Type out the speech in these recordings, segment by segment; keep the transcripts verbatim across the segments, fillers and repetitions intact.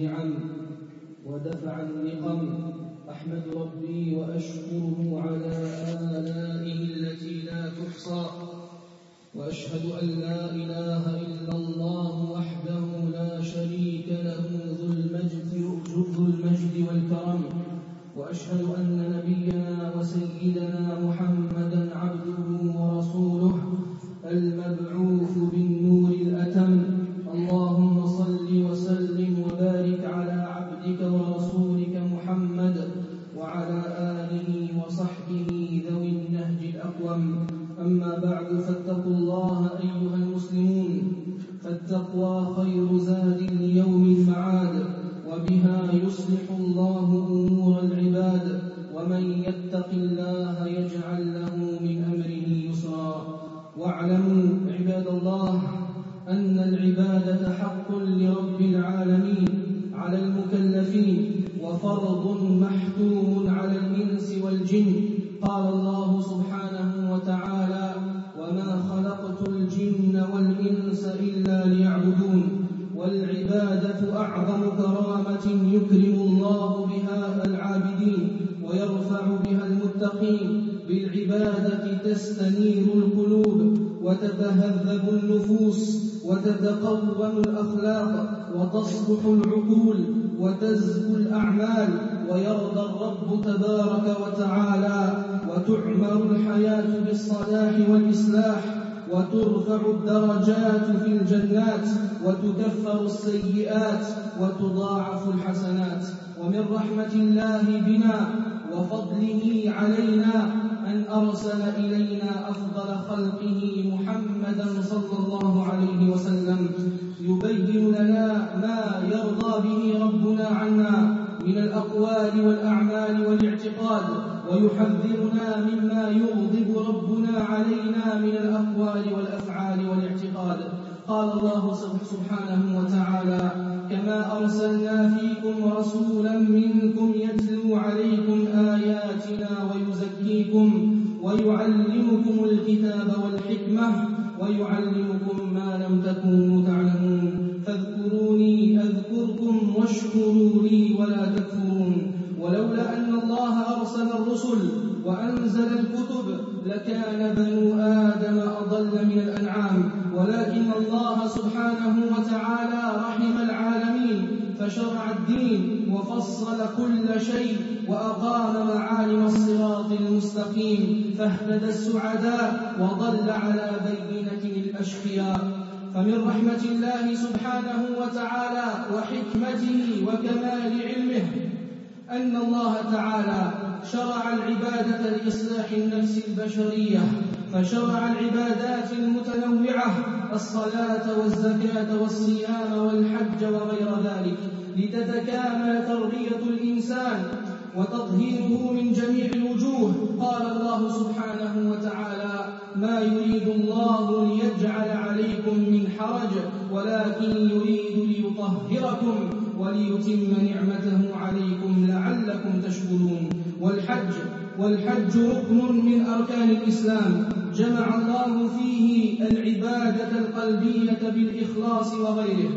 النعم ودفع النقم. أحمد ربي وأشكره على آلائه التي لا تحصى، وأشهد أن لا إله إلا الله وحده لا شريك له ذو المجد, ذو المجد والكرم. وأشهد أن نبينا وسيدنا محمدا عبده ورسوله المبعوث بالنور الأتم. اللهم صل وسلم وبارك على عبدك ورسولك محمد وعلى آله وصحبه ذوي النهج الأقوم. أما بعد، فاتقوا الله أيها المسلمون، فالتقوى خير زاد ليوم المعاد، وبها يصلح الله أمور العباد، ومن يتق الله يجعل له من أمره يسرا. واعلموا عباد الله أن العبادة حق لرب العالمين على المكلفين، وفرض محتوم على الإنس والجن. قال الله سبحانه وتعالى: وما خلقت الجن والإنس إلا ليعبدون. والعبادة أعظم كرامة يكرم الله بها العابدين ويرفع بها المتقين. بالعبادة تستنير القلوب وتتهذب النفوس وتتقوم الأخلاق وتصلح العقول وتزكو الأعمال، ويرضى الرب تبارك وتعالى، وتعمر الحياة بالصلاح والإصلاح، وترفع الدرجات في الجنات، وتكفر السيئات، وتضاعف الحسنات. ومن رحمة الله بنا وفضله علينا أن أرسل إلينا أفضل خلقه محمدا صلى الله عليه وسلم، يبين لنا ما يرضى به ربنا عنا من الأقوال والأعمال والاعتقاد، ويحذرنا مما يغضب ربنا علينا من الأقوال والأفعال والاعتقاد. قال الله سبحانه وتعالى: كما أرسلنا فيكم رسولا منكم يتلو عليكم آياتنا ويزكيكم ويعلمكم الكتاب والحكمة ويعلمكم ما لم تكونوا تعلمون. فاذكروني أذكركم واشكروا لي ولا تكفرون. ولولا أن الله أرسل الرسل وأنزل الكتب لكان بنو آدم أضل من الأنعام، ولكن الله سبحانه وتعالى رحم العالمين فشرع الدين وفصل كل شيء وأقام معالم الصراط المستقيم، فاهتدى السعداء وضل على بينة الأشقياء. فمن رحمة الله سبحانه وتعالى وحكمته وكمال علمه أن الله تعالى شرع العبادة لإصلاح النفس البشرية، فشرع العبادات المتنوعة: الصلاة والزكاة والصيام والحج وغير ذلك، لتتكامل تربية الإنسان وتطهيره من جميع الوجوه. قال الله سبحانه وتعالى: ما يريد الله ليجعل عليكم من حرج ولكن يريد ليطهركم وليتم نعمته عليكم لعلكم تشكرون. والحج والحج ركن من أركان الإسلام، جمع الله فيه العبادة القلبية بالإخلاص وغيره،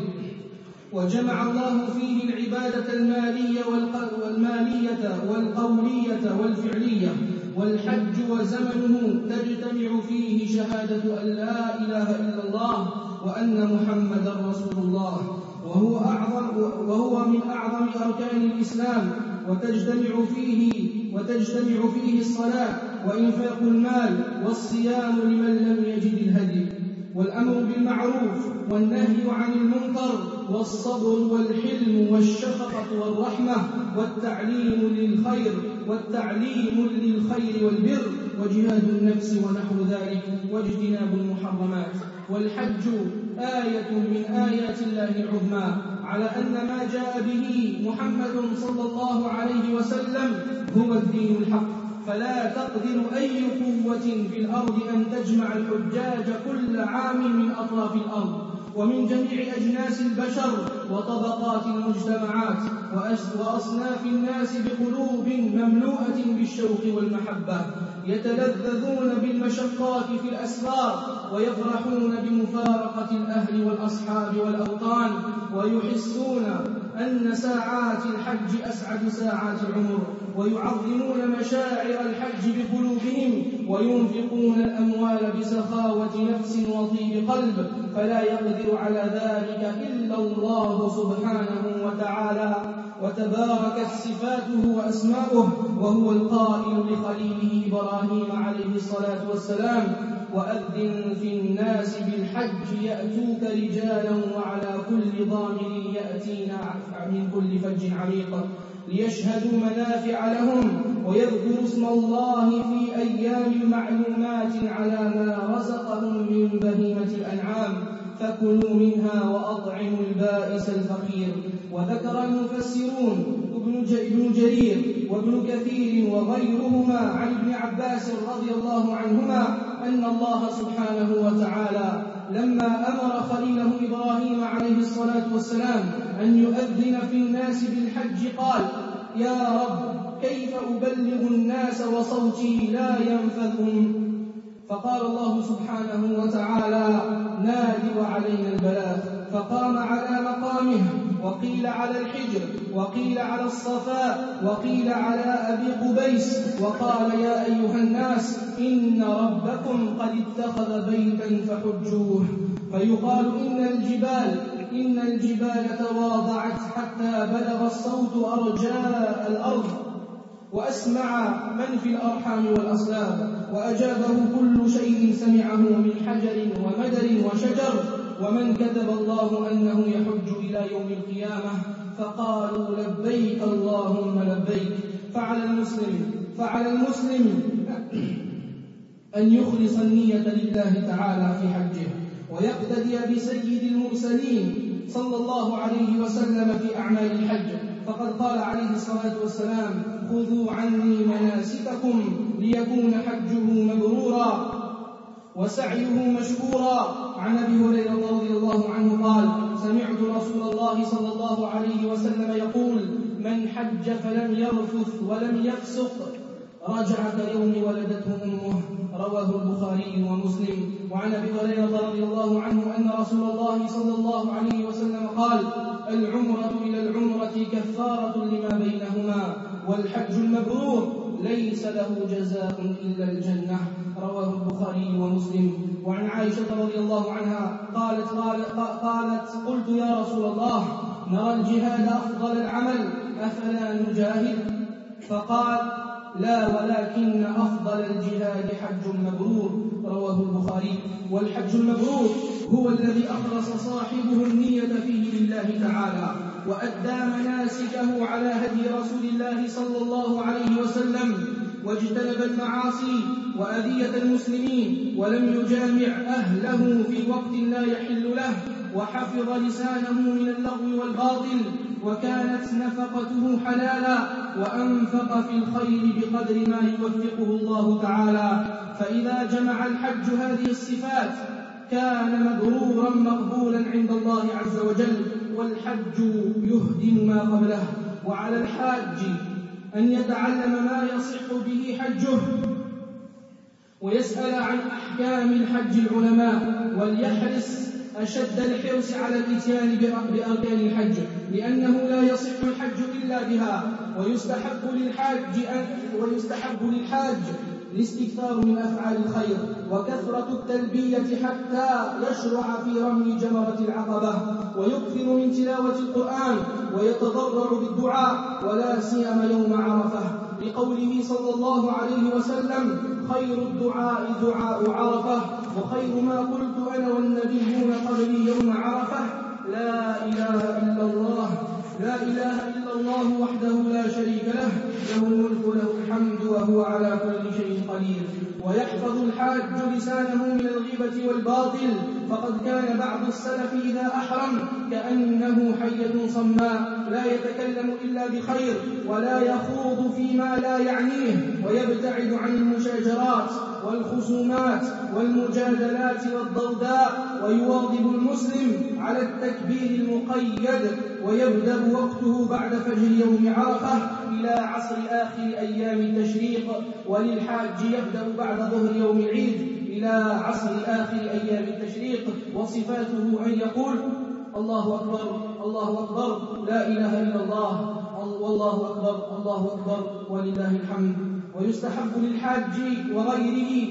وجمع الله فيه العبادة المالية والمالية والقولية والفعلية. والحج وزمنه تجتمع فيه شهادة أن لا إله إلا الله وأن محمدا رسول الله، وهو, أعظم وهو من أعظم أركان الإسلام. وتجتمع فيه وتجتمع فيه الصلاة وإنفاق المال والصيام لمن لم يجد الهدي، والأمر بالمعروف والنهي عن المنكر، والصبر والحلم والشفقة والرحمة، والتعليم للخير والتعليم للخير والبر، وجهاد النفس ونحو ذلك، واجتناب المحرمات. والحج آية من آيات الله العظمى على أن ما جاء به محمد صلى الله عليه وسلم هو الدين الحق، فلا تقدر أي قوة في الأرض أن تجمع الحجاج كل عام من أطراف الأرض ومن جميع أجناس البشر وطبقات المجتمعات وأصناف الناس بقلوب مملوءة بالشوق والمحبة، يتلذذون بالمشقات في الأسفار ويفرحون بمفارقة الأهل والأصحاب والأوطان، ويحسون أن ساعات الحج أسعد ساعات العمر، ويعظمون مشاعر الحج بقلوبهم، وينفقون الأموال بسخاوة نفس وطيب قلب، فلا يقدر على ذلك إلا الله سبحانه وتعالى وتباركت صفاته وأسماؤه، وهو القائل لخليله إبراهيم عليه الصلاة والسلام: وأذن في الناس بالحج يأتوك رجالا وعلى كل ضامر يأتينا من كل فج عميق ليشهدوا منافع لهم ويذكروا اسم الله في أيام معلومات على ما رزقهم من بهيمة الأنعام فكلوا منها وأطعموا البائس الفقير. وذكر المفسرون ابن جرير وابن كثير وغيرهما عن ابن عباس رضي الله عنهما أن الله سبحانه وتعالى لما أمر خليله إبراهيم عليه الصلاة والسلام أن يؤذن في الناس بالحج قال: يا رب كيف أبلغ الناس وصوتي لا ينفذهم؟ فقال الله سبحانه وتعالى: نادي وعلينا البلاغ. فقام على مقامه، وقيل على الحجر، وقيل على الصفاء، وقيل على أبي قبيس، وقال: يا أيها الناس إن ربكم قد اتخذ بيتا فحجوه. فيقال إن الجبال إن الجبال تواضعت حتى بلغ الصوت أرجاء الأرض وأسمع من في الأرحام والأصلاب، وأجابه كل شيء سمعه من حجر ومدر وشجر، ومن كتب الله أنه يحج إلى يوم القيامة فقالوا لبيك اللهم لبيك. فعلى المسلم فعلى المسلم أن يخلص النية لله تعالى في حجه، ويقتدي بسيد المرسلين صلى الله عليه وسلم في أعمال الحج، فقد قال عليه الصلاة والسلام: خذوا عني مناسككم ليكون حجه مبرورا وسعيه مشكورا. عن أبي هريرة رضي الله عنه قال: سمعت رسول الله صلى الله عليه وسلم يقول: من حج فلم يرفث ولم يفسق رجع كيوم ولدته أمه. رواه البخاري ومسلم. وعن أبي هريرة رضي الله عنه أن رسول الله صلى الله عليه وسلم قال: العمرة إلى العمرة كفارة لما بينهما، والحج المبرور ليس له جزاء إلا الجنة. رواه البخاري ومسلم. وعن عائشة رضي الله عنها قالت, قالت, قالت قلت يا رسول الله نرى الجهاد أفضل العمل أفلا نجاهد؟ فقال: لا، ولكن أفضل الجهاد حج مبرور. رواه البخاري. والحج المبرور هو الذي أخلص صاحبه النية فيه لله تعالى، وأدى مناسكه على هدي رسول الله صلى الله عليه وسلم، واجتنب المعاصي وأذية المسلمين، ولم يجامع أهله في وقت لا يحل له، وحفظ لسانه من اللغو والباطل، وكانت نفقته حلالا، وأنفق في الخير بقدر ما يوفقه الله تعالى. فإذا جمع الحج هذه الصفات كان مبرورا مقبولا عند الله عز وجل، والحج يهدم ما قبله. وعلى الحاج أن يتعلم ما يصح به حجه، ويسأل عن أحكام الحج العلماء، وليحرص أشد الحرص على الإتيان بأركان الحج، لأنه لا يصح الحج إلا بها. ويستحب للحاج ويستحب للحاج الاستكثار من أفعال الخير وكثرة التلبية حتى يشرع في رمي جمرة العقبة، ويكثر من تلاوة القرآن ويتضرع بالدعاء، ولا سيما يوم عرفة، لقوله صلى الله عليه وسلم: خير الدعاء دعاء عرفة، وخير ما قلت أنا والنبيون قبلي يوم عرفة: لا إله إلا الله لا إله إلا الله وحده لا شريك له، له الملك وله الحمد وهو على كل شيء قدير. ويحفظ الحاج لسانه من الغيبة والباطل، فقد كان بعض السلف إذا أحرم كأنه حية صماء لا يتكلم إلا بخير، ولا يخوض فيما لا يعنيه، ويبتعد عن المشاجرات والخصومات والمجادلات والضوضاء، ويواظب المسلم على التكبير المقيد، ويبدأ وقته بعد فجر يوم عرفة إلى عصر آخر أيام التشريق، وللحاج يبدأ بعد ظهر يوم العيد إلى عصر آخر أيام التشريق. وصفاته أن يقول: الله أكبر الله أكبر لا إله إلا الله والله أكبر الله أكبر ولله الحمد. ويستحب للحاج وغيره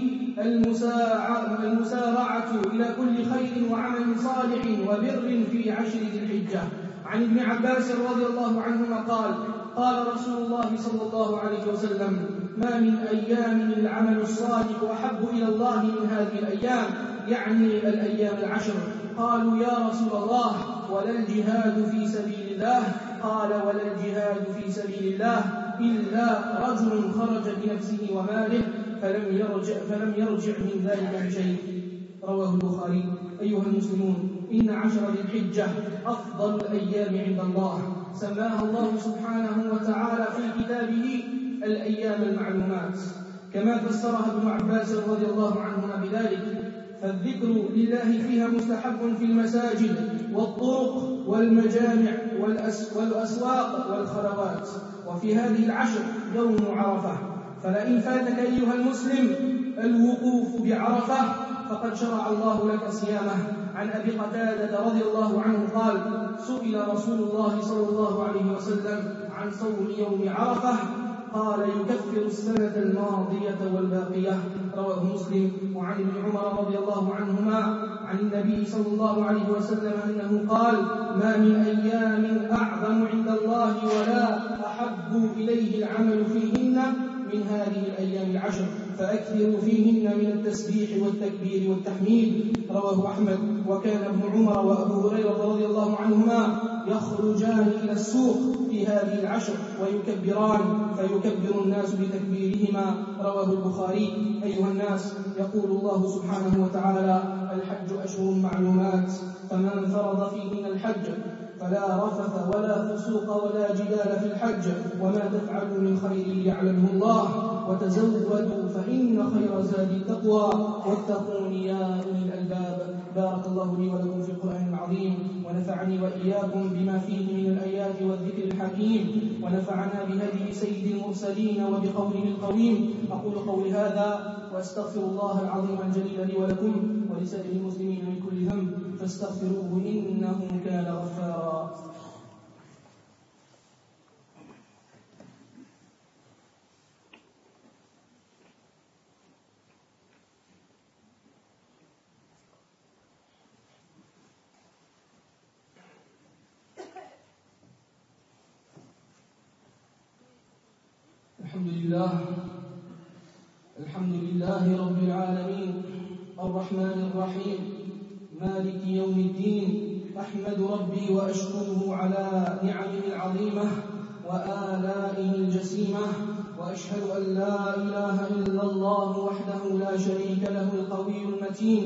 المسارعة إلى كل خير وعمل صالح وبر في عشر ذي الحجة. عن ابن عباس رضي الله عنهما قال قال رسول الله صلى الله عليه وسلم ما من أيام العمل الصالح أحب إلى الله من هذه الأيام، يعني الأيام العشر. قالوا يا رسول الله ولا الجهاد في سبيل الله؟ قال ولا الجهاد في سبيل الله إلا رجل خرج بنفسه وماله فلم يرجع, فلم يرجع من ذلك بشيء. رواه البخاري. أيها المسلمون، إن عشر ذي الحجة أفضل الأيام عند الله، سماها الله سبحانه وتعالى في كتابه الأيام المعلومات، كما فسرها ابن عباس رضي الله عنهما بذلك. فالذكر لله فيها مستحب في المساجد والطرق والمجامع والأسواق والخلوات. وفي هذه العشر يوم عرفة، فلئن فاتك أيها المسلم الوقوف بعرفة فقد شرع الله لك صيامه. عن أبي قتادة رضي الله عنه قال سئل رسول الله صلى الله عليه وسلم عن صوم يوم عرفة قال يكفر السنة الماضية والباقية. رواه مسلم. وعن ابن عمر رضي الله عنهما عن النبي صلى الله عليه وسلم أنه قال ما من أيام أعظم عند الله ولا أحب إليه العمل فيهن من هذه الأيام العشر، فأكثروا فيهن من التسبيح والتكبير والتحميد. رواه أحمد. وكان ابن عمر وأبو هريرة رضي الله عنهما يخرجان إلى السوق في هذه العشر ويكبران فيكبر الناس بتكبيرهما. رواه البخاري. أيها الناس، يقول الله سبحانه وتعالى الحج أشهر معلومات فمن فرض فيهن الحج فلا رفث ولا فسوق ولا جدال في الحج وما تفعلوا من خير يعلمه الله وتزودوا فإن خير زاد التقوى واتقون يا أولي الألباب. بارك الله لي ولكم في القرآن العظيم ونفعني وإياكم بما فيه من الآيات والذكر الحكيم ونفعنا بهدي سيد المرسلين وبقوله القويم. أقول قولي هذا وأستغفر الله العظيم الجليل لي ولكم ولسائر المسلمين من كل ذنب فاستغفروه إنه كان غفارا. الحمد لله الحمد لله رب العالمين الرحمن الرحيم مالك يوم الدين. أحمد ربي وأشكره على نعمه العظيمة وآلائه الجسيمة، وأشهد أن لا إله إلا الله وحده لا شريك له القوي المتين،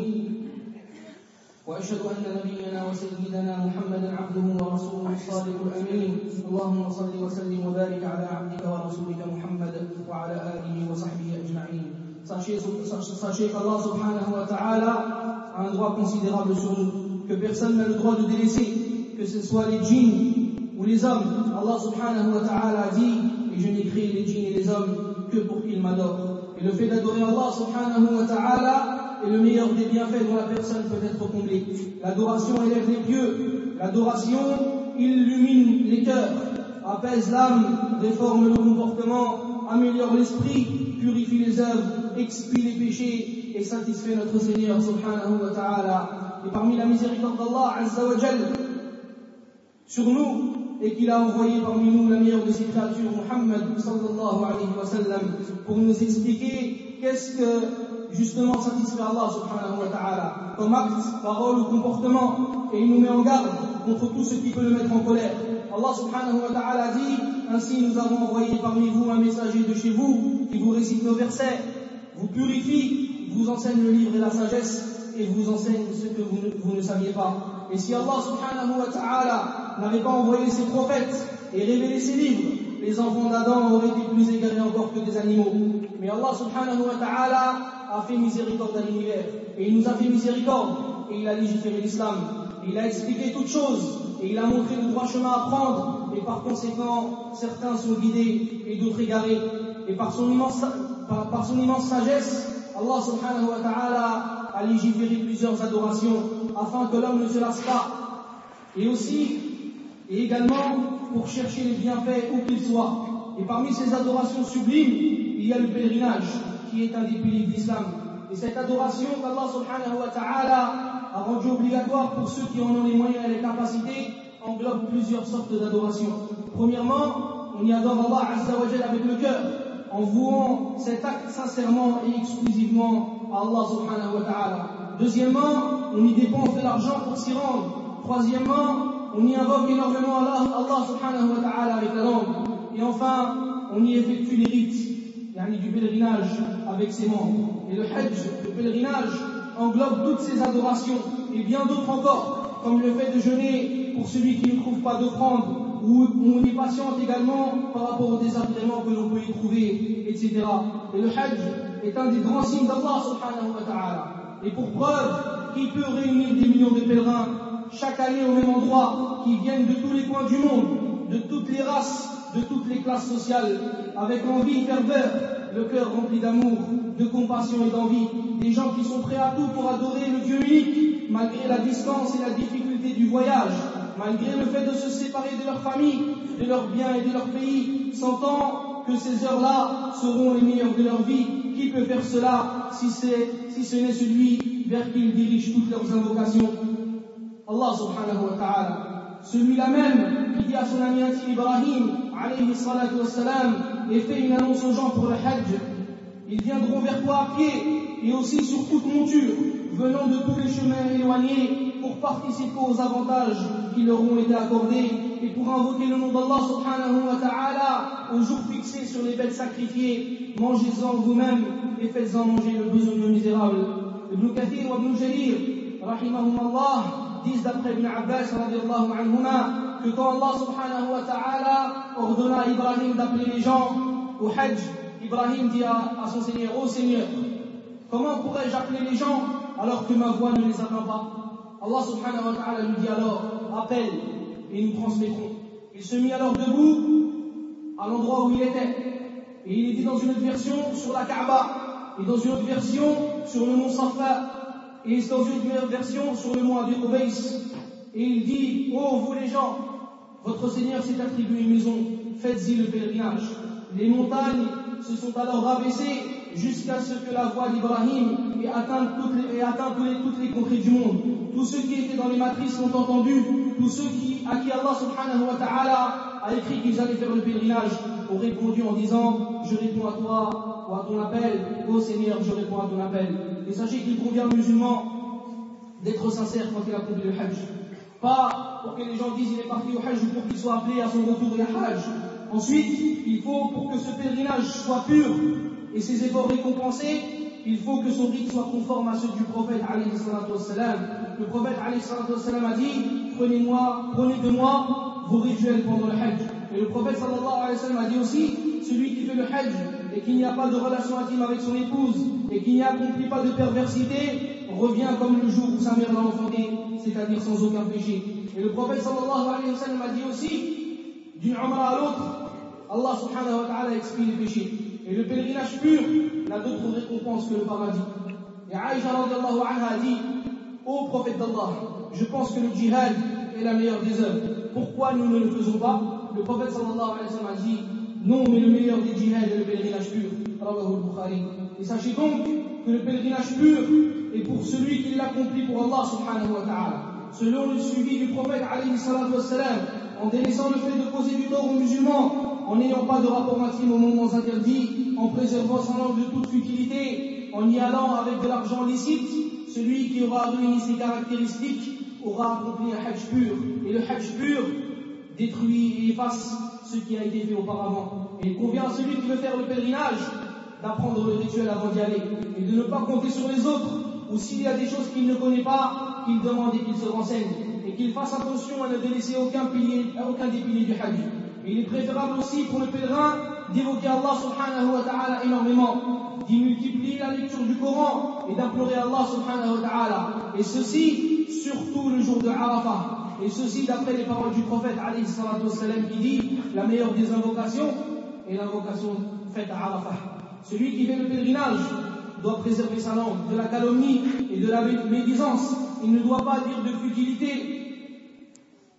وأشهد أن نبينا وسيدنا محمدا عبده ورسوله الصادق الأمين. اللهم صل وسلم وبارك على عبدك ورسولك محمد وعلى آله وصحبه أجمعين. Sachez, sachez qu'Allah subhanahu wa ta'ala a un droit considérable sur nous, que personne n'a le droit de délaisser, que ce soit les djinns ou les hommes. Allah subhanahu wa ta'ala a dit, et je n'ai créé les djinns et les hommes que pour qu'ils m'adorent. Et le fait d'adorer Allah subhanahu wa ta'ala est le meilleur des bienfaits dont la personne peut être comblée. L'adoration élève les pieux, l'adoration illumine les cœurs, apaise l'âme, réforme le comportement, améliore l'esprit, purifie les œuvres, expie les péchés et satisfait notre Seigneur subhanahu wa ta'ala. Et parmi la miséricorde d'Allah azza wa jal sur nous, et qu'il a envoyé parmi nous la meilleure de ses créatures, Muhammad sallallahu alayhi wa sallam, pour nous expliquer qu'est-ce que justement satisfait Allah subhanahu wa ta'ala comme acte, parole ou comportement, et il nous met en garde contre tout ce qui peut le mettre en colère. Allah subhanahu wa ta'ala dit: ainsi nous avons envoyé parmi vous un messager de chez vous qui vous récite nos versets, vous purifie, vous enseigne le livre et la sagesse et vous enseigne ce que vous ne, vous ne saviez pas. Et si Allah subhanahu wa ta'ala n'avait pas envoyé ses prophètes et révélé ses livres, les enfants d'Adam auraient été plus égarés encore que des animaux. Mais Allah subhanahu wa ta'ala a fait miséricorde à l'univers, et il nous a fait miséricorde, et il a légiféré l'islam, et il a expliqué toutes choses, et il a montré le droit chemin à prendre, et par conséquent certains sont guidés et d'autres égarés. Et par son immense, par, par son immense sagesse, Allah subhanahu wa ta'ala a légiféré plusieurs adorations afin que l'homme ne se lasse pas et aussi et également pour chercher les bienfaits où qu'ils soient. Et parmi ces adorations sublimes, il y a le pèlerinage, qui est un des piliers de l'islam. Et cette adoration qu'Allah subhanahu wa ta'ala a rendue obligatoire pour ceux qui en ont les moyens et les capacités, englobe plusieurs sortes d'adoration. Premièrement, on y adore Allah azza wa jalla avec le cœur, en vouant cet acte sincèrement et exclusivement à Allah subhanahu wa ta'ala. Deuxièmement, on y dépense de l'argent pour s'y rendre. Troisièmement, on y invoque énormément Allah, Allah subhanahu wa ta'ala avec la langue. Et enfin, on y effectue les rites, yani du pèlerinage avec ses membres. Et le hajj, le pèlerinage, englobe toutes ces adorations et bien d'autres encore, comme le fait de jeûner pour celui qui ne trouve pas d'offrande, où on est patiente également par rapport aux désagréments que l'on peut y trouver, et cetera. Et le hajj est un des grands signes d'Allah subhanahu wa ta'ala. Et pour preuve qu'il peut réunir des millions de pèlerins chaque année au même endroit, qui viennent de tous les coins du monde, de toutes les races, de toutes les classes sociales, avec envie et ferveur, le cœur rempli d'amour, de compassion et d'envie, des gens qui sont prêts à tout pour adorer le Dieu unique, malgré la distance et la difficulté du voyage, malgré le fait de se séparer de leur famille, de leurs biens et de leur pays, sentant que ces heures-là seront les meilleures de leur vie. Qui peut faire cela si, c'est, si ce n'est celui vers qui ils dirigent toutes leurs invocations? Allah subhanahu wa ta'ala, celui-là même qui dit à son ami intime Ibrahim alayhi salatu wassalam, et fait une annonce aux gens pour le hajj: ils viendront vers toi à pied et aussi sur toute monture, venant de tous les chemins éloignés pour participer aux avantages qui leur ont été accordés et pour invoquer le nom d'Allah subhanahu wa ta'ala au jour fixé sur les bêtes sacrifiées. Mangez-en vous-même et faites-en manger le besogneux misérable. Ibn Kathir wa Ibn Jarir rahimahumallah disent d'après Ibn Abbas radiallahu anhuma que quand Allah subhanahu wa ta'ala ordonna à Ibrahim d'appeler les gens au hajj, Ibrahim dit à, à son Seigneur: ô Seigneur, comment pourrais-je appeler les gens alors que ma voix ne les atteint pas? Allah subhanahu wa ta'ala lui dit alors: appelle et nous transmettrons. Il se mit alors debout à l'endroit où il était, et il est dit dans une autre version sur la Kaaba, et dans une autre version sur le mont Safa, et dans une autre version sur le mont Abi Qubays, et il dit: ô vous les gens, votre Seigneur s'est attribué une maison, faites-y le pèlerinage. Les montagnes se sont alors rabaissées jusqu'à ce que la voix d'Ibrahim ait atteint, toutes les, ait atteint toutes, les, toutes les contrées du monde. Tous ceux qui étaient dans les matrices l'ont entendu, tous ceux qui, à qui Allah subhanahu wa ta'ala a écrit qu'ils allaient faire le pèlerinage ont répondu en disant: je réponds à toi ou à ton appel, ô Seigneur, je réponds à ton appel. Et sachez qu'il convient aux musulmans d'être sincère quand il accomplit le hajj. Pas pour que les gens disent il est parti au hajj ou pour qu'il soit appelé à son retour au hajj. Ensuite, il faut, pour que ce pèlerinage soit pur et ses efforts récompensés, il faut que son rite soit conforme à ceux du prophète alayhi salatu wassalam. Le prophète alayhi salatu wassalam a dit: prenez-moi, prenez de moi vos rituels pendant le hajj. Et le prophète sallallahu alayhi wa sallam a dit aussi: celui qui fait le hajj et qui n'y a pas de relation intime avec son épouse et qui n'y accomplit pas de perversité revient comme le jour où sa mère l'a enfanté, c'est-à-dire sans aucun péché. Et le prophète sallallahu alayhi wa sallam a dit aussi: d'une umrah à l'autre, Allah subhanahu wa ta'ala expie les péchés. Et le pèlerinage pur n'a d'autre récompense que le paradis. Et Aïcha radiallahu anha a dit: ô prophète d'Allah, je pense que le djihad est la meilleure des œuvres. Pourquoi nous ne le faisons pas? Le prophète sallallahu alayhi wa sallam a dit: non, mais le meilleur des djihad est le pèlerinage pur. Rawahu al-Bukhari. Et sachez donc que le pèlerinage pur est pour celui qui l'accomplit pour Allah subhanahu wa ta'ala. Selon le suivi du prophète alayhi salatu wassalam, en délaissant le fait de causer du tort aux musulmans, en n'ayant pas de rapport intime aux moments interdits, en préservant sa langue de toute futilité, en y allant avec de l'argent licite, celui qui aura réuni ces caractéristiques aura accompli un hajj pur. Et le hajj pur détruit et efface ce qui a été fait auparavant. Et il convient à celui qui veut faire le pèlerinage d'apprendre le rituel avant d'y aller et de ne pas compter sur les autres, ou s'il y a des choses qu'il ne connaît pas, qu'il demande et qu'il se renseigne, et qu'il fasse attention à ne délaisser aucun, pilier, aucun des piliers du hajj. Et il est préférable aussi pour le pèlerin d'évoquer Allah subhanahu wa ta'ala énormément, d'y multiplier la lecture du Coran et d'implorer Allah subhanahu wa ta'ala. Et ceci, surtout le jour de Arafah. Et ceci d'après les paroles du prophète alayhi salatu wassalam qui dit: la meilleure des invocations est l'invocation faite à Arafah. Celui qui fait le pèlerinage doit préserver sa langue de la calomnie et de la médisance. Il ne doit pas dire de futilité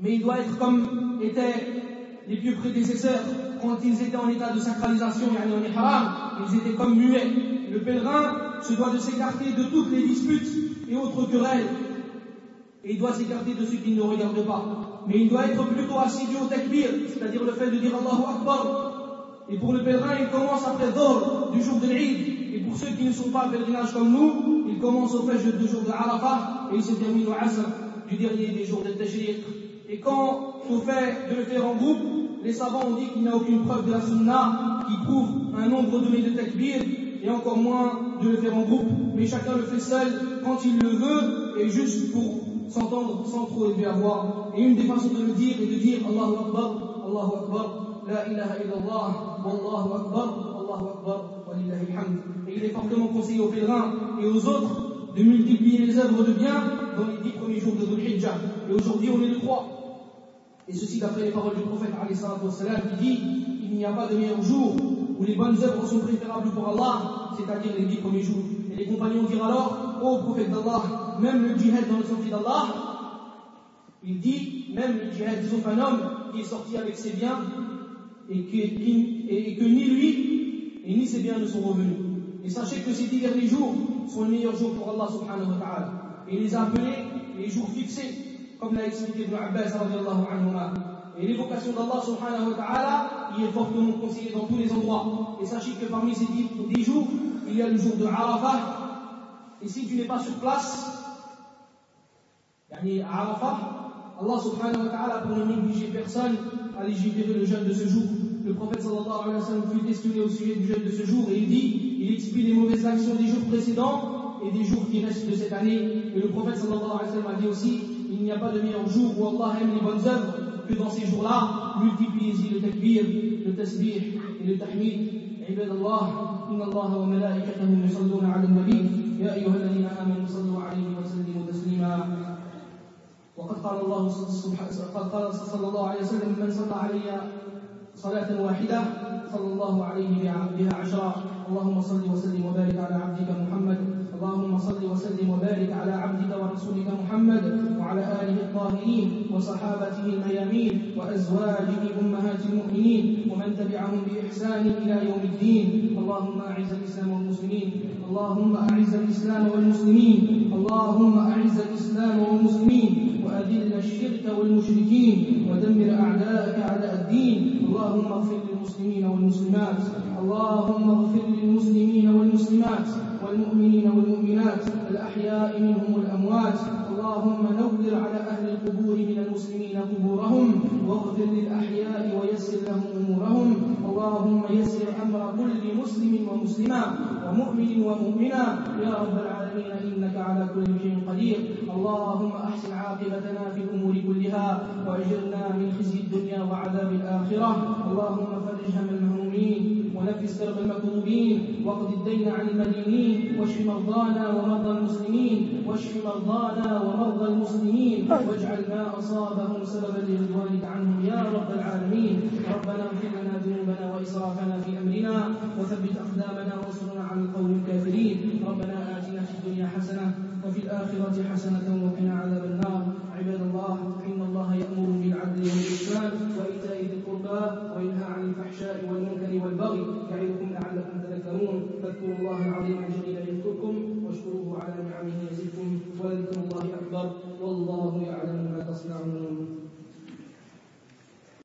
mais il doit être comme étaient les pieux prédécesseurs quand ils étaient en état de sacralisation, yani en ihram, ils étaient comme muets. Le pèlerin se doit de s'écarter de toutes les disputes et autres querelles, et il doit s'écarter de ceux qui ne le regardent pas. Mais il doit être plutôt assidu au takbir, c'est-à-dire le fait de dire Allahu Akbar. Et pour le pèlerin, il commence après Dhor, du jour de l'Eid. Et pour ceux qui ne sont pas pèlerinages comme nous, il commence au Fajr du jour de Arafah et il se termine au Asr du dernier des jours de Tashriq. Et quand au fait de le faire en groupe, les savants ont dit qu'il n'y a aucune preuve de la sunna qui prouve un nombre donné de takbir, et encore moins de le faire en groupe, mais chacun le fait seul quand il le veut et juste pour s'entendre sans trop élever à voix. Et une des façons de le dire est de dire Allahu Akbar, Allahu Akbar, La ilaha illallah, Wallahu Akbar, Allahu Akbar, Walillahi alhamd. Et il est fortement conseillé aux pèlerins et aux autres de multiplier les œuvres de bien dans les dix premiers jours de Dhul Hijjah. Et aujourd'hui on est le trois. Et ceci d'après les paroles du prophète alayhi salatu wassalam, qui dit il n'y a pas de meilleur jour où les bonnes œuvres sont préférables pour Allah, c'est-à-dire les dix premiers jours. Et les compagnons dirent alors ô prophète d'Allah, même le djihad dans le sentier d'Allah, il dit même le djihad, sauf un homme qui est sorti avec ses biens et que, et, et que ni lui et ni ses biens ne sont revenus. Et sachez que ces dix derniers jours sont les meilleurs jours pour Allah subhanahu wa ta'ala. Et il les a appelés les jours fixés, comme l'a expliqué Ibn Abbas radiyallahu anhuma. Et l'évocation d'Allah subhanahu wa ta'ala, il est fortement conseillé dans tous les endroits. Et sachez que parmi ces dix jours, il y a le jour de Arafah. Et si tu n'es pas sur place, yani à Arafah, Allah subhanahu wa ta'ala, pour ne négliger personne, a légiféré le jeûne de ce jour. Le prophète sallallahu alayhi wa sallam fut questionné au sujet du jeûne de ce jour et il dit, il expie les mauvaises actions des jours précédents et des jours qui restent de cette année. Et le prophète sallallahu alayhi wa sallam a dit aussi, il n'y a pas de meilleur jour où Allah aime les bonnes œuvres que dans ces jours-là. Multipliez-y le takbir, le tasbih et le tahmid. عباد الله إن الله وملائكته يصلون على النبي يا أيها الذين آمنوا صلوا عليه وسلموا تسليما. وقد قال الله قد قال صلى الله عليه وسلم من صلى علي صلاة واحدة صلى الله عليه بها عشرا. اللهم صل وسلم وبارك على عبدك محمد. اللهم صل وسلم وبارك على عبدك ورسولك محمد وعلى آله الطاهرين وصحابته الميامين وأزواجه أمهات المؤمنين ومن تبعهم بإحسان إلى يوم الدين. اللهم أعز الإسلام والمسلمين. اللهم أعز الإسلام والمسلمين. اللهم أعز الإسلام والمسلمين وأذل الشرك والمشركين ودمر أعداءك أعداء الدين. اللهم اغفر للمسلمين والمسلمات. اللهم اغفر للمسلمين والمسلمات والمؤمنين والمؤمنات الأحياء منهم والأموات. اللهم نور على أهل القبور من المسلمين قبورهم واغفر للأحياء ويسر لهم أمورهم. اللهم يسر أمر كل مسلم ومسلمة ومؤمن ومؤمنة يا رب العالمين إنك على كل شيء قدير. اللهم أحسن عاقبتنا في الأمور كلها وأجرنا من خزي الدنيا وعذاب الآخرة. اللهم فرج هم المهمومين ونفس كرب المكروبين واقض الدين عن المدينين واشف مرضانا ومرضى المسلمين واشف مرضانا ومرضى المسلمين واجعل ما أصابهم سببا لرضوانك عنهم يا رب العالمين. ربنا اغفر لنا ذنوبنا وإسرافنا في أمرنا وثبت أقدامنا وانصرنا على القوم الكافرين. ربنا آتنا في الدنيا حسنة وفي الآخرة حسنة وقنا عذاب النار. عباد الله إن الله يأمر بالعدل والإحسان وإيتاء ذي القربى وينهى عن الفحشاء والمنكر والبغي يعظكم لعلكم تذكرون. فاذكروا الله العظيم الجليل يذكركم واشكروه على نعمه يزدكم ولذكر الله أكبر.